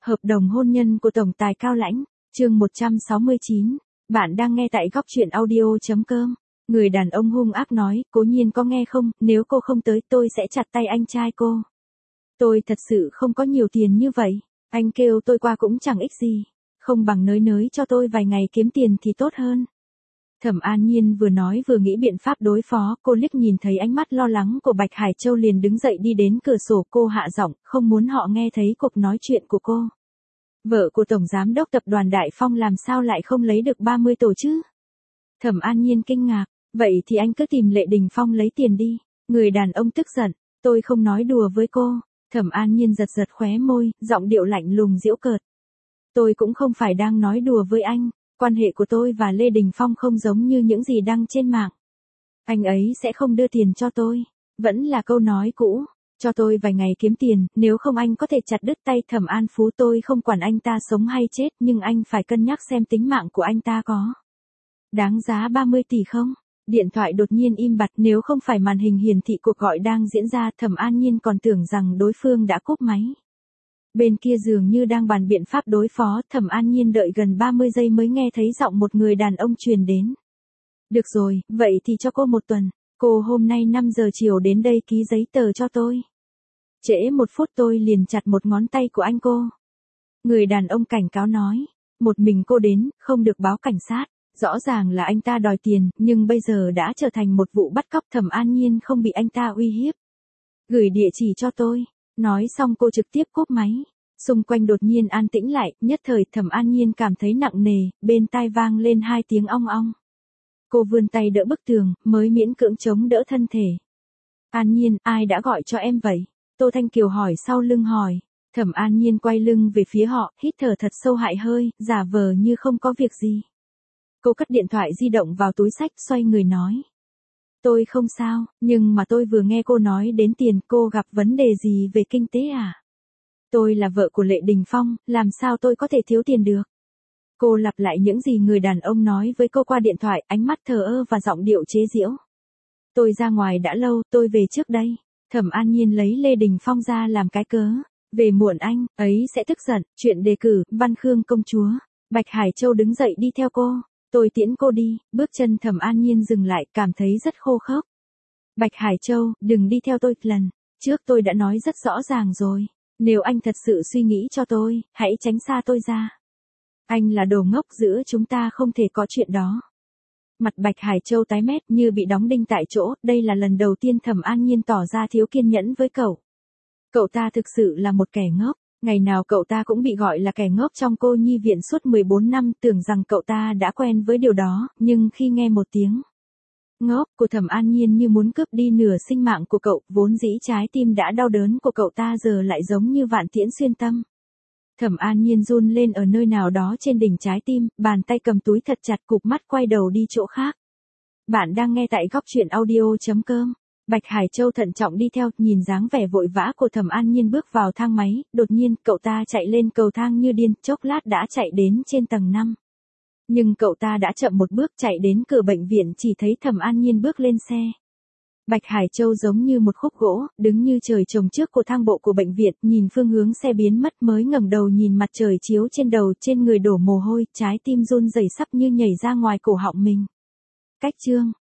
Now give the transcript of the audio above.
Hợp đồng hôn nhân của Tổng tài Cao Lãnh, chương 169. Bạn đang nghe tại góc truyện audio.com. Người đàn ông hung ác nói, Cố Nhiên có nghe không, nếu cô không tới tôi sẽ chặt tay anh trai cô. Tôi thật sự không có nhiều tiền như vậy, anh kêu tôi qua cũng chẳng ích gì, không bằng nới nới cho tôi vài ngày kiếm tiền thì tốt hơn. Thẩm An Nhiên vừa nói vừa nghĩ biện pháp đối phó, cô liếc nhìn thấy ánh mắt lo lắng của Bạch Hải Châu liền đứng dậy đi đến cửa sổ, cô hạ giọng, không muốn họ nghe thấy cuộc nói chuyện của cô. Vợ của Tổng Giám đốc Tập đoàn Đại Phong làm sao lại không lấy được 30 tổ chứ? Thẩm An Nhiên kinh ngạc, vậy thì anh cứ tìm Lệ Đình Phong lấy tiền đi. Người đàn ông tức giận, tôi không nói đùa với cô. Thẩm An Nhiên giật giật khóe môi, giọng điệu lạnh lùng giễu cợt. Tôi cũng không phải đang nói đùa với anh. Quan hệ của tôi và Lê Đình Phong không giống như những gì đăng trên mạng. Anh ấy sẽ không đưa tiền cho tôi. Vẫn là câu nói cũ. Cho tôi vài ngày kiếm tiền, nếu không anh có thể chặt đứt tay Thẩm An Phú. Tôi không quản anh ta sống hay chết, nhưng anh phải cân nhắc xem tính mạng của anh ta có đáng giá 30 tỷ không? Điện thoại đột nhiên im bặt, nếu không phải màn hình hiển thị cuộc gọi đang diễn ra, Thẩm An Nhiên còn tưởng rằng đối phương đã cúp máy. Bên kia dường như đang bàn biện pháp đối phó, Thẩm An Nhiên đợi gần 30 giây mới nghe thấy giọng một người đàn ông truyền đến. Được rồi, vậy thì cho cô 1 tuần, cô hôm nay 5 giờ chiều đến đây ký giấy tờ cho tôi. Trễ 1 phút tôi liền chặt một ngón tay của anh cô. Người đàn ông cảnh cáo nói, một mình cô đến, không được báo cảnh sát. Rõ ràng là anh ta đòi tiền, nhưng bây giờ đã trở thành một vụ bắt cóc. Thẩm An Nhiên không bị anh ta uy hiếp. Gửi địa chỉ cho tôi. Nói xong cô trực tiếp cúp máy. Xung quanh đột nhiên an tĩnh lại, nhất thời Thẩm An Nhiên cảm thấy nặng nề, bên tai vang lên 2 tiếng ong ong. Cô vươn tay đỡ bức tường, mới miễn cưỡng chống đỡ thân thể. An Nhiên, ai đã gọi cho em vậy? Tô Thanh Kiều hỏi sau lưng hỏi. Thẩm An Nhiên quay lưng về phía họ, hít thở thật sâu hại hơi, giả vờ như không có việc gì. Cô cất điện thoại di động vào túi xách, xoay người nói. Tôi không sao, nhưng mà tôi vừa nghe cô nói đến tiền, cô gặp vấn đề gì về kinh tế à? Tôi là vợ của Lệ Đình Phong, làm sao tôi có thể thiếu tiền được? Cô lặp lại những gì người đàn ông nói với cô qua điện thoại, ánh mắt thờ ơ và giọng điệu chế giễu. Tôi ra ngoài đã lâu, tôi về trước đây. Thẩm An Nhiên lấy Lê Đình Phong ra làm cái cớ. Về muộn anh ấy sẽ tức giận, chuyện đề cử, Văn Khương công chúa. Bạch Hải Châu đứng dậy đi theo cô. Tôi tiễn cô đi, bước chân Thẩm An Nhiên dừng lại, cảm thấy rất khô khốc. Bạch Hải Châu, đừng đi theo tôi, lần trước tôi đã nói rất rõ ràng rồi. Nếu anh thật sự suy nghĩ cho tôi, hãy tránh xa tôi ra. Anh là đồ ngốc, giữa chúng ta không thể có chuyện đó. Mặt Bạch Hải Châu tái mét như bị đóng đinh tại chỗ, đây là lần đầu tiên Thẩm An Nhiên tỏ ra thiếu kiên nhẫn với cậu. Cậu ta thực sự là một kẻ ngốc. Ngày nào cậu ta cũng bị gọi là kẻ ngốc trong cô nhi viện suốt 14 năm, tưởng rằng cậu ta đã quen với điều đó, nhưng khi nghe một tiếng ngốc của Thẩm An Nhiên như muốn cướp đi nửa sinh mạng của cậu, vốn dĩ trái tim đã đau đớn của cậu ta giờ lại giống như vạn tiễn xuyên tâm. Thẩm An Nhiên run lên ở nơi nào đó trên đỉnh trái tim, bàn tay cầm túi thật chặt, cụp mắt quay đầu đi chỗ khác. Bạn đang nghe tại góc truyện audio.com. Bạch Hải Châu thận trọng đi theo, nhìn dáng vẻ vội vã của Thẩm An Nhiên bước vào thang máy, đột nhiên cậu ta chạy lên cầu thang như điên, chốc lát đã chạy đến trên tầng 5. Nhưng cậu ta đã chậm một bước, chạy đến cửa bệnh viện chỉ thấy Thẩm An Nhiên bước lên xe. Bạch Hải Châu giống như một khúc gỗ, đứng như trời trồng trước của thang bộ của bệnh viện, nhìn phương hướng xe biến mất mới ngẩng đầu nhìn mặt trời chiếu trên đầu, trên người đổ mồ hôi, trái tim run rẩy sắp như nhảy ra ngoài cổ họng mình. Cách chương